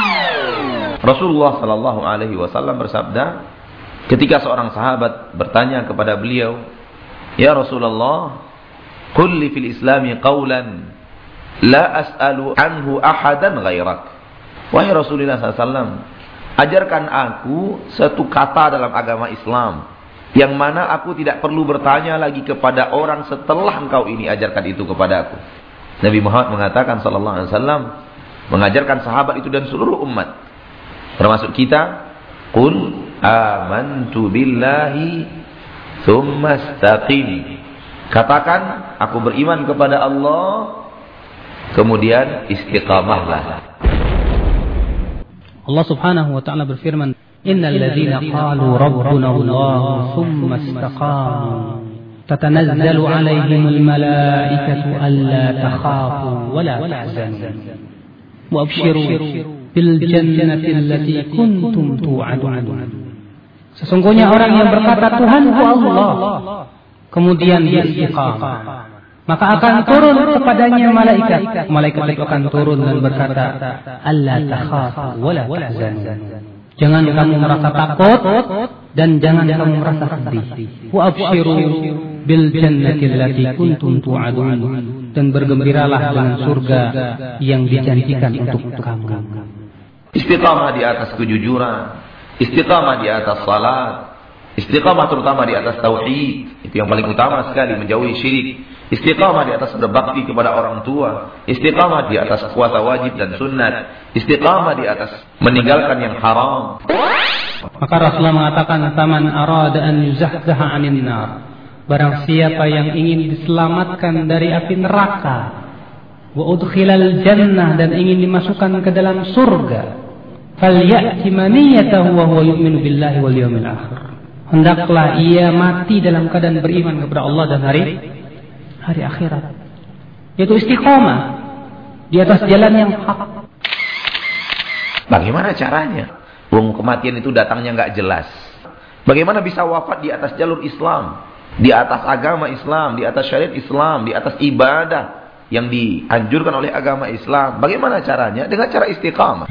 Rasulullah sallallahu alaihi wasallam bersabda ketika seorang sahabat bertanya kepada beliau, "Ya Rasulullah, qul li fil Islami qawlan la as'alu anhu ahadan ghairak." Wahai Rasulullah sallallahu alaihi wasallam, ajarkan aku satu kata dalam agama Islam yang mana aku tidak perlu bertanya lagi kepada orang setelah engkau ini ajarkan itu kepada aku. Nabi Muhammad mengatakan sallallahu alaihi wasallam mengajarkan sahabat itu dan seluruh umat termasuk kita, qul amantu billahi tsumma istaqim. Katakan aku beriman kepada Allah, kemudian istiqamahlah. Allah Subhanahu wa taala berfirman, innal ladzina qalu rabbuna Allah tsumma istaqamu tatanazzalu 'alaihimul malaikatu alla takhafu wa la tahzanu wa abshiru bil jannati allati kuntum tu'adun. Sesungguhnya orang yang berkata Tuhanku Allah, kemudian dia istiqamah, maka akan turun kepadanya malaikat. Malaikat itu akan turun dan berkata, alla takhafu wa la tahzanu. Jangan kamu merasa takut dan jangan kamu merasa sedih. Wa abshiru bil jannati allati kuntum tu'adun, dan bergembiralah dengan surga yang dijanjikan untuk kamu. Istiqamah di atas kejujuran, istiqamah di atas salat, istiqamah terutama di atas tauhid, itu yang paling utama sekali, menjauhi syirik. Istiqamah di atas berbakti kepada orang tua, istiqamah di atas puasa wajib dan sunat, istiqamah di atas meninggalkan yang haram. Maka Rasulullah mengatakan, "Faman arada an yuzahzaha 'anil nar." Barang siapa yang ingin diselamatkan dari api neraka, wa udkhilal jannah, dan ingin dimasukkan ke dalam surga, falyati maniyatahu wa huwa yu'minu billahi wal yawmil akhir. Hendaklah ia mati dalam keadaan beriman kepada Allah dan hari akhirat. Yaitu istiqamah di atas jalan yang hak. Bagaimana caranya? Kematian itu datangnya enggak jelas. Bagaimana bisa wafat di atas jalur Islam, di atas agama Islam, di atas syariat Islam, di atas ibadah yang dianjurkan oleh agama Islam? Bagaimana caranya? Dengan cara istiqamah.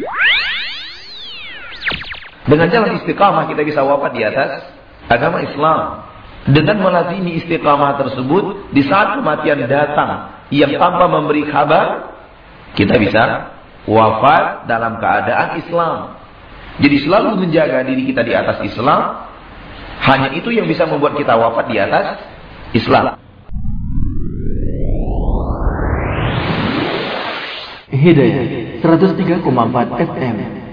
Dengan jalan istiqamah kita bisa wafat di atas agama Islam. Dengan melazimi istiqamah tersebut, di saat kematian datang yang tanpa memberi kabar, kita bisa wafat dalam keadaan Islam. Jadi selalu menjaga diri kita di atas Islam, hanya itu yang bisa membuat kita wafat di atas Islam. Hidayah 103,4 FM